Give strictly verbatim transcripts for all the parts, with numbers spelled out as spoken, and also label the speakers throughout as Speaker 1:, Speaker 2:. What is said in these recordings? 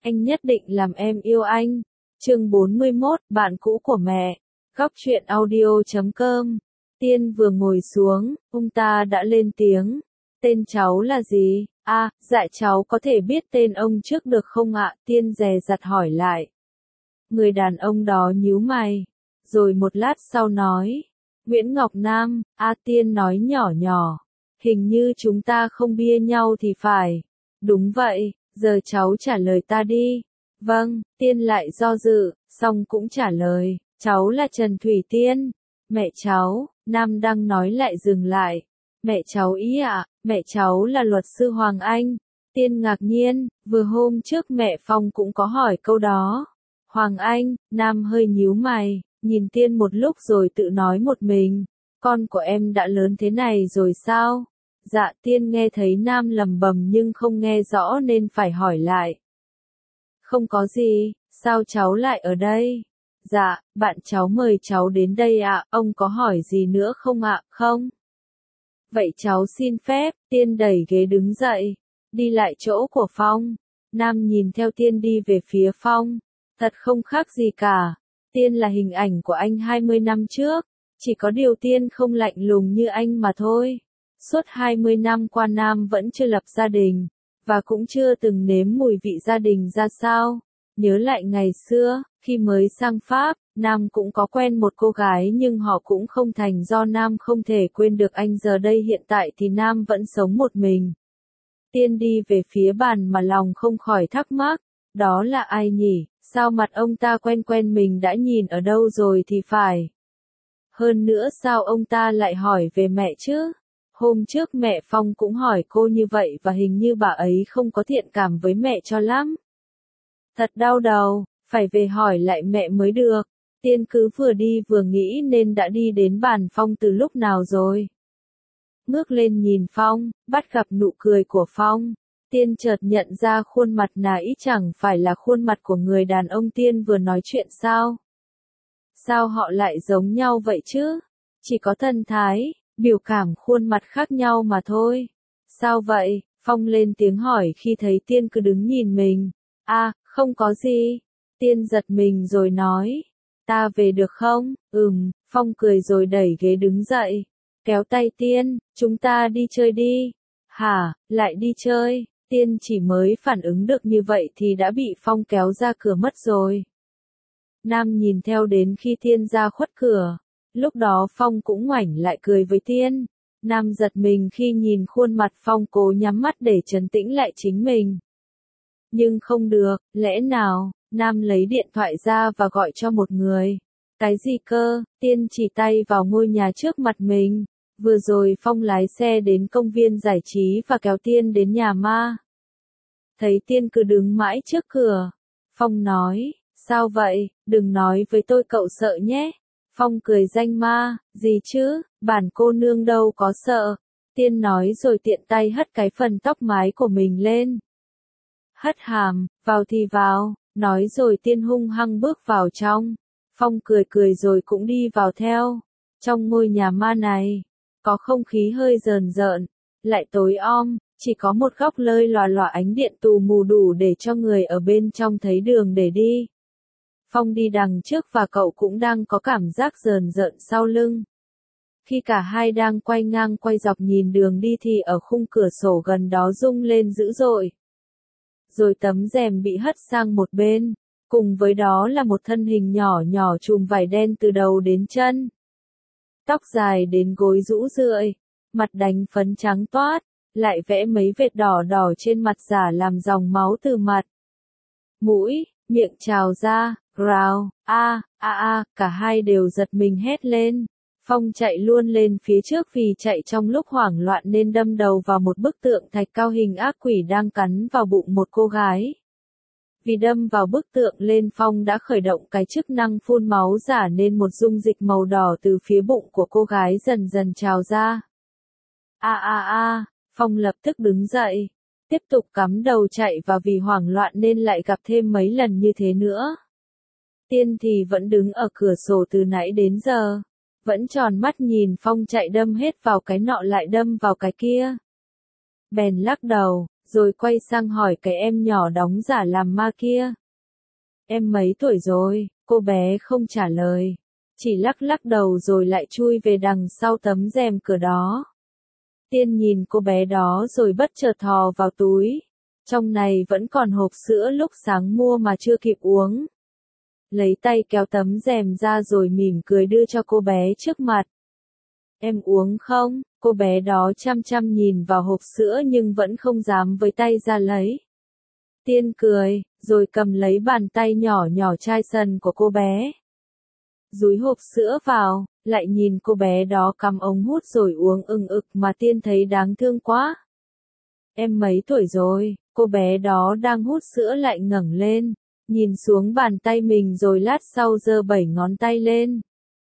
Speaker 1: anh nhất định làm em yêu anh. Chương bốn mươi mốt, bạn cũ của mẹ. Góc truyện audio chấm com. Tiên vừa ngồi xuống, ông ta đã lên tiếng. Tên cháu là gì? À, dạ cháu có thể biết tên ông trước được không ạ? Tiên dè dặt hỏi lại. Người đàn ông đó nhíu mày, rồi một lát sau nói. Nguyễn Ngọc Nam. A Tiên nói nhỏ nhỏ. Hình như chúng ta không bia nhau thì phải. Đúng vậy, giờ cháu trả lời ta đi. Vâng, Tiên lại do dự, xong cũng trả lời. Cháu là Trần Thủy Tiên. Mẹ cháu. Nam đang nói lại dừng lại. Mẹ cháu ý ạ, à, mẹ cháu là luật sư Hoàng Anh. Tiên ngạc nhiên, vừa hôm trước mẹ Phong cũng có hỏi câu đó. Hoàng Anh. Nam hơi nhíu mày, nhìn Tiên một lúc rồi tự nói một mình. Con của em đã lớn thế này rồi sao? Dạ. Tiên nghe thấy Nam lẩm bẩm nhưng không nghe rõ nên phải hỏi lại. Không có gì, sao cháu lại ở đây? Dạ, bạn cháu mời cháu đến đây ạ. Ông có hỏi gì nữa không ạ? Không. Vậy cháu xin phép. Tiên đẩy ghế đứng dậy, đi lại chỗ của Phong. Nam nhìn theo Tiên đi về phía Phong. Thật không khác gì cả. Tiên là hình ảnh của anh hai mươi năm trước. Chỉ có điều Tiên không lạnh lùng như anh mà thôi. Suốt hai mươi năm qua Nam vẫn chưa lập gia đình, và cũng chưa từng nếm mùi vị gia đình ra sao. Nhớ lại ngày xưa, khi mới sang Pháp, Nam cũng có quen một cô gái nhưng họ cũng không thành do Nam không thể quên được anh. Giờ đây hiện tại thì Nam vẫn sống một mình. Tiên đi về phía bàn mà lòng không khỏi thắc mắc. Đó là ai nhỉ? Sao mặt ông ta quen quen, mình đã nhìn ở đâu rồi thì phải. Hơn nữa sao ông ta lại hỏi về mẹ chứ? Hôm trước mẹ Phong cũng hỏi cô như vậy và hình như bà ấy không có thiện cảm với mẹ cho lắm. Thật đau đầu, phải về hỏi lại mẹ mới được. Tiên cứ vừa đi vừa nghĩ nên đã đi đến bàn Phong từ lúc nào rồi. Ngước lên nhìn Phong, bắt gặp nụ cười của Phong. Tiên chợt nhận ra khuôn mặt nãy chẳng phải là khuôn mặt của người đàn ông Tiên vừa nói chuyện sao? Sao họ lại giống nhau vậy chứ? Chỉ có thần thái, biểu cảm khuôn mặt khác nhau mà thôi. Sao vậy? Phong lên tiếng hỏi khi thấy Tiên cứ đứng nhìn mình. À, không có gì. Tiên giật mình rồi nói. Ta về được không? Ừm. Phong cười rồi đẩy ghế đứng dậy, kéo tay Tiên. Chúng ta đi chơi đi. Hả? Lại đi chơi? Tiên chỉ mới phản ứng được như vậy thì đã bị Phong kéo ra cửa mất rồi. Nam nhìn theo đến khi Tiên ra khuất cửa. Lúc đó Phong cũng ngoảnh lại cười với Tiên. Nam giật mình khi nhìn khuôn mặt Phong, cố nhắm mắt để trấn tĩnh lại chính mình. Nhưng không được, lẽ nào? Nam lấy điện thoại ra và gọi cho một người. Cái gì cơ? Tiên chỉ tay vào ngôi nhà trước mặt mình. Vừa rồi Phong lái xe đến công viên giải trí và kéo Tiên đến nhà ma. Thấy Tiên cứ đứng mãi trước cửa, Phong nói, sao vậy? Đừng nói với tôi cậu sợ nhé. Phong cười danh ma, gì chứ, bản cô nương đâu có sợ. Tiên nói rồi tiện tay hất cái phần tóc mái của mình lên. Hất hàm, vào thì vào, nói rồi Tiên hung hăng bước vào trong. Phong cười cười rồi cũng đi vào theo. Trong ngôi nhà ma này, có không khí hơi rờn rợn, lại tối om, chỉ có một góc lơi lòa lòa ánh điện tù mù đủ để cho người ở bên trong thấy đường để đi. Phong đi đằng trước và cậu cũng đang có cảm giác rờn rợn sau lưng. Khi cả hai đang quay ngang quay dọc nhìn đường đi thì ở khung cửa sổ gần đó rung lên dữ dội. Rồi tấm rèm bị hất sang một bên, cùng với đó là một thân hình nhỏ nhỏ trùm vải đen từ đầu đến chân. Tóc dài đến gối rũ rượi, mặt đánh phấn trắng toát, lại vẽ mấy vệt đỏ đỏ trên mặt giả làm dòng máu từ mặt, mũi, miệng trào ra, rào, a, a a, cả hai đều giật mình hét lên. Phong chạy luôn lên phía trước vì chạy trong lúc hoảng loạn nên đâm đầu vào một bức tượng thạch cao hình ác quỷ đang cắn vào bụng một cô gái. Vì đâm vào bức tượng lên Phong đã khởi động cái chức năng phun máu giả nên một dung dịch màu đỏ từ phía bụng của cô gái dần dần trào ra. A a a, Phong lập tức đứng dậy, tiếp tục cắm đầu chạy và vì hoảng loạn nên lại gặp thêm mấy lần như thế nữa. Tiên thì vẫn đứng ở cửa sổ từ nãy đến giờ, vẫn tròn mắt nhìn Phong chạy đâm hết vào cái nọ lại đâm vào cái kia. Bèn lắc đầu, rồi quay sang hỏi cái em nhỏ đóng giả làm ma kia. Em mấy tuổi rồi, cô bé không trả lời, chỉ lắc lắc đầu rồi lại chui về đằng sau tấm rèm cửa đó. Tiên nhìn cô bé đó rồi bất chợt thò vào túi. Trong này vẫn còn hộp sữa lúc sáng mua mà chưa kịp uống. Lấy tay kéo tấm rèm ra rồi mỉm cười đưa cho cô bé trước mặt. Em uống không? Cô bé đó chăm chăm nhìn vào hộp sữa nhưng vẫn không dám với tay ra lấy. Tiên cười, rồi cầm lấy bàn tay nhỏ nhỏ chai sần của cô bé. Dúi hộp sữa vào, lại nhìn cô bé đó cắm ống hút rồi uống ừng ực mà Tiên thấy đáng thương quá. Em mấy tuổi rồi? Cô bé đó đang hút sữa lại ngẩng lên, nhìn xuống bàn tay mình rồi lát sau giơ bảy ngón tay lên.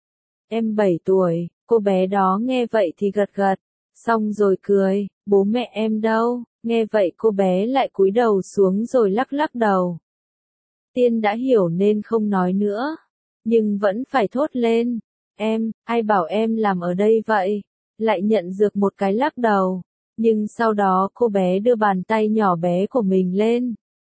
Speaker 1: Em bảy tuổi, cô bé đó nghe vậy thì gật gật, xong rồi cười, bố mẹ em đâu? Nghe vậy cô bé lại cúi đầu xuống rồi lắc lắc đầu. Tiên đã hiểu nên không nói nữa, nhưng vẫn phải thốt lên. Em, ai bảo em làm ở đây vậy? Lại nhận dược một cái lắc đầu. Nhưng sau đó cô bé đưa bàn tay nhỏ bé của mình lên,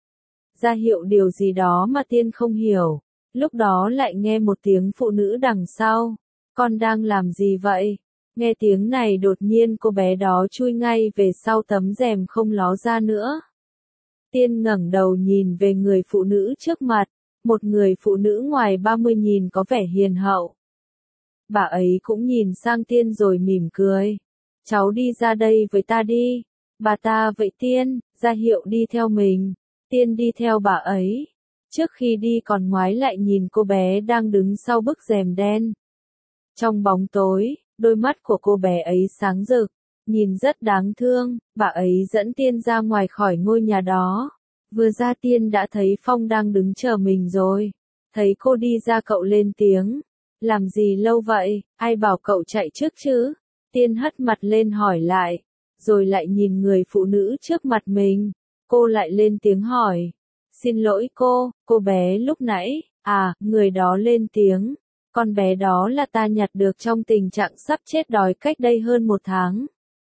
Speaker 1: ra hiệu điều gì đó mà Tiên không hiểu. Lúc đó lại nghe một tiếng phụ nữ đằng sau. Con đang làm gì vậy? Nghe tiếng này đột nhiên cô bé đó chui ngay về sau tấm rèm không ló ra nữa. Tiên ngẩng đầu nhìn về người phụ nữ trước mặt, một người phụ nữ ngoài ba mươi nhìn có vẻ hiền hậu. Bà ấy cũng nhìn sang Tiên rồi mỉm cười. Cháu đi ra đây với ta đi. Bà ta vậy Tiên, ra hiệu đi theo mình. Tiên đi theo bà ấy. Trước khi đi còn ngoái lại nhìn cô bé đang đứng sau bức rèm đen. Trong bóng tối, đôi mắt của cô bé ấy sáng rực, nhìn rất đáng thương. Bà ấy dẫn Tiên ra ngoài khỏi ngôi nhà đó. Vừa ra Tiên đã thấy Phong đang đứng chờ mình rồi. Thấy cô đi ra cậu lên tiếng. Làm gì lâu vậy, ai bảo cậu chạy trước chứ? Tiên hất mặt lên hỏi lại, rồi lại nhìn người phụ nữ trước mặt mình. Cô lại lên tiếng hỏi. Xin lỗi cô, cô bé lúc nãy. À, người đó lên tiếng. Con bé đó là ta nhặt được trong tình trạng sắp chết đói cách đây hơn một tháng.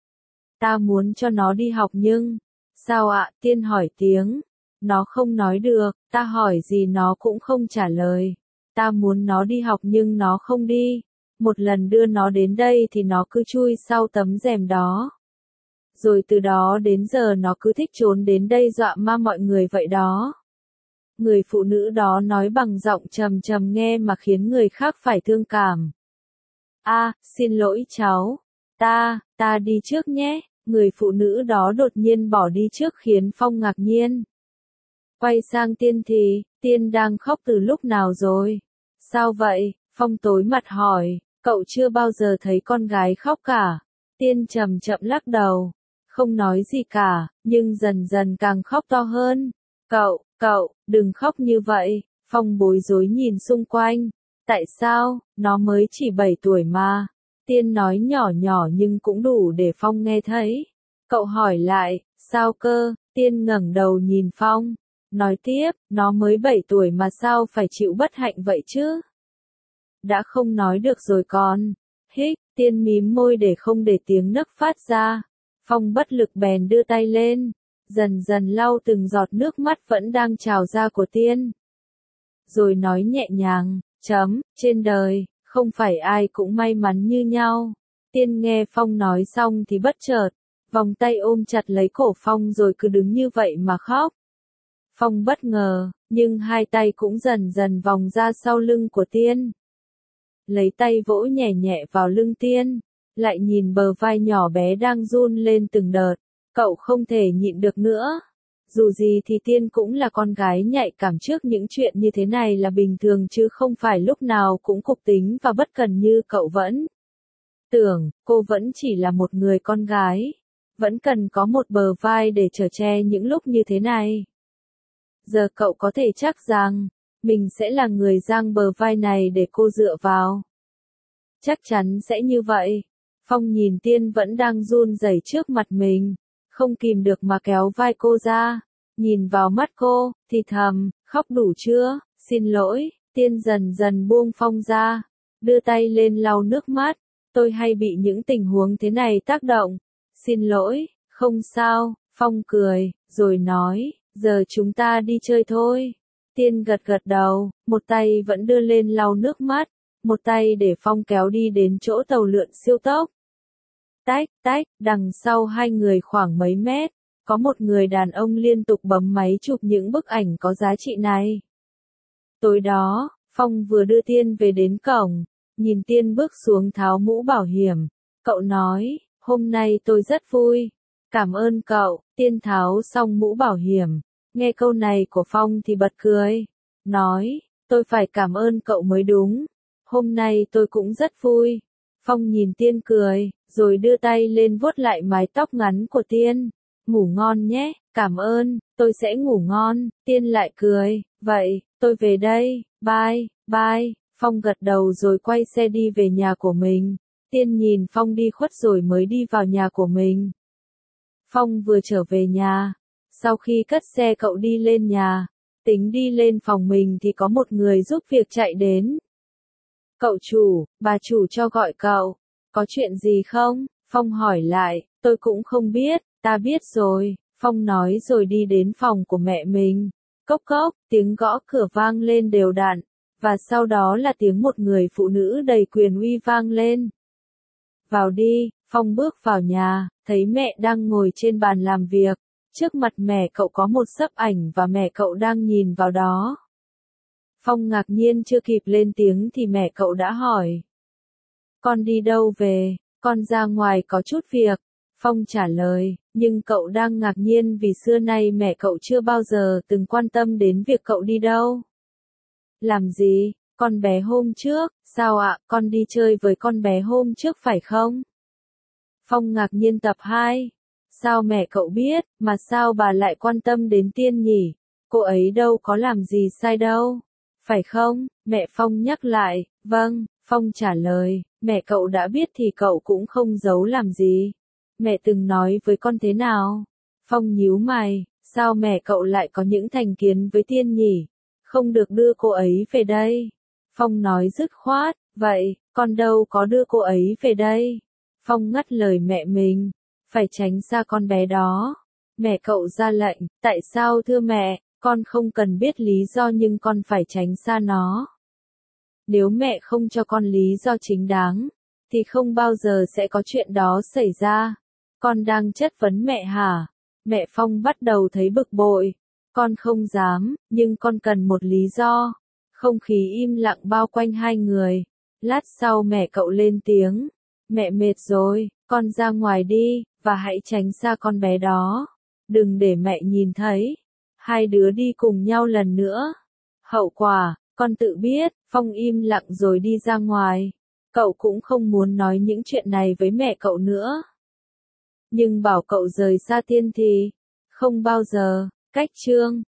Speaker 1: Ta muốn cho nó đi học nhưng... Sao ạ? Tiên hỏi tiếng. Nó không nói được, ta hỏi gì nó cũng không trả lời. Ta muốn nó đi học nhưng nó không đi. Một lần đưa nó đến đây thì nó cứ chui sau tấm rèm đó. Rồi từ đó đến giờ nó cứ thích trốn đến đây dọa ma mọi người vậy đó. Người phụ nữ đó nói bằng giọng trầm trầm nghe mà khiến người khác phải thương cảm. A, xin lỗi cháu. Ta, ta đi trước nhé. Người phụ nữ đó đột nhiên bỏ đi trước khiến Phong ngạc nhiên. Quay sang Tiên thì, Tiên đang khóc từ lúc nào rồi? Sao vậy? Phong tối mặt hỏi, cậu chưa bao giờ thấy con gái khóc cả. Tiên chậm chậm lắc đầu, không nói gì cả, nhưng dần dần càng khóc to hơn. Cậu, cậu, đừng khóc như vậy. Phong bối rối nhìn xung quanh. Tại sao? Nó mới chỉ bảy tuổi mà. Tiên nói nhỏ nhỏ nhưng cũng đủ để Phong nghe thấy. Cậu hỏi lại, sao cơ? Tiên ngẩng đầu nhìn Phong. Nói tiếp, nó mới bảy tuổi mà sao phải chịu bất hạnh vậy chứ? Đã không nói được rồi con. Hích, Tiên mím môi để không để tiếng nấc phát ra. Phong bất lực bèn đưa tay lên, dần dần lau từng giọt nước mắt vẫn đang trào ra của Tiên. Rồi nói nhẹ nhàng, chấm, trên đời, không phải ai cũng may mắn như nhau. Tiên nghe Phong nói xong thì bất chợt, vòng tay ôm chặt lấy cổ Phong rồi cứ đứng như vậy mà khóc. Phong bất ngờ, nhưng hai tay cũng dần dần vòng ra sau lưng của Tiên. Lấy tay vỗ nhẹ nhẹ vào lưng Tiên, lại nhìn bờ vai nhỏ bé đang run lên từng đợt. Cậu không thể nhịn được nữa. Dù gì thì Tiên cũng là con gái nhạy cảm, trước những chuyện như thế này là bình thường chứ không phải lúc nào cũng cục tính và bất cần như cậu vẫn tưởng. Cô vẫn chỉ là một người con gái, vẫn cần có một bờ vai để chở che những lúc như thế này. Giờ cậu có thể chắc rằng, mình sẽ là người giang bờ vai này để cô dựa vào. Chắc chắn sẽ như vậy. Phong nhìn Tiên vẫn đang run rẩy trước mặt mình, không kìm được mà kéo vai cô ra, nhìn vào mắt cô, thì thầm, khóc đủ chưa? Xin lỗi. Tiên dần dần buông Phong ra, đưa tay lên lau nước mắt. Tôi hay bị những tình huống thế này tác động. Xin lỗi. Không sao. Phong cười, rồi nói, giờ chúng ta đi chơi thôi. Tiên gật gật đầu, một tay vẫn đưa lên lau nước mắt, một tay để Phong kéo đi đến chỗ tàu lượn siêu tốc. Tách, tách, đằng sau hai người khoảng mấy mét, có một người đàn ông liên tục bấm máy chụp những bức ảnh có giá trị này. Tối đó, Phong vừa đưa Tiên về đến cổng, nhìn Tiên bước xuống tháo mũ bảo hiểm, cậu nói, hôm nay tôi rất vui, cảm ơn cậu. Tiên tháo xong mũ bảo hiểm, nghe câu này của Phong thì bật cười, nói, tôi phải cảm ơn cậu mới đúng, hôm nay tôi cũng rất vui. Phong nhìn Tiên cười, rồi đưa tay lên vuốt lại mái tóc ngắn của Tiên, ngủ ngon nhé, cảm ơn, tôi sẽ ngủ ngon. Tiên lại cười, vậy, tôi về đây, bye, bye. Phong gật đầu rồi quay xe đi về nhà của mình. Tiên nhìn Phong đi khuất rồi mới đi vào nhà của mình. Phong vừa trở về nhà, sau khi cất xe cậu đi lên nhà, tính đi lên phòng mình thì có một người giúp việc chạy đến. Cậu chủ, bà chủ cho gọi cậu, có chuyện gì không? Phong hỏi lại, tôi cũng không biết, ta biết rồi. Phong nói rồi đi đến phòng của mẹ mình. Cốc cốc, tiếng gõ cửa vang lên đều đặn, và sau đó là tiếng một người phụ nữ đầy quyền uy vang lên. Vào đi. Phong bước vào nhà, thấy mẹ đang ngồi trên bàn làm việc, trước mặt mẹ cậu có một xấp ảnh và mẹ cậu đang nhìn vào đó. Phong ngạc nhiên chưa kịp lên tiếng thì mẹ cậu đã hỏi. Con đi đâu về? Con ra ngoài có chút việc. Phong trả lời, nhưng cậu đang ngạc nhiên vì xưa nay mẹ cậu chưa bao giờ từng quan tâm đến việc cậu đi đâu. Làm gì? Con bé hôm trước, sao ạ, con đi chơi với con bé hôm trước phải không? Phong ngạc nhiên tập hai. Sao mẹ cậu biết, mà sao bà lại quan tâm đến Tiên nhỉ? Cô ấy đâu có làm gì sai đâu. Phải không? Mẹ Phong nhắc lại. Vâng, Phong trả lời, mẹ cậu đã biết thì cậu cũng không giấu làm gì. Mẹ từng nói với con thế nào? Phong nhíu mày, sao mẹ cậu lại có những thành kiến với Tiên nhỉ? Không được đưa cô ấy về đây. Phong nói dứt khoát, vậy, con đâu có đưa cô ấy về đây. Phong ngắt lời mẹ mình, phải tránh xa con bé đó. Mẹ cậu ra lệnh, tại sao thưa mẹ, con không cần biết lý do nhưng con phải tránh xa nó. Nếu mẹ không cho con lý do chính đáng, thì không bao giờ sẽ có chuyện đó xảy ra. Con đang chất vấn mẹ hả? Mẹ Phong bắt đầu thấy bực bội. Con không dám, nhưng con cần một lý do. Không khí im lặng bao quanh hai người. Lát sau mẹ cậu lên tiếng. Mẹ mệt rồi, con ra ngoài đi, và hãy tránh xa con bé đó. Đừng để mẹ nhìn thấy. Hai đứa đi cùng nhau lần nữa. Hậu quả, con tự biết. Phong im lặng rồi đi ra ngoài. Cậu cũng không muốn nói những chuyện này với mẹ cậu nữa. Nhưng bảo cậu rời xa Tiên thì không bao giờ. Cách chương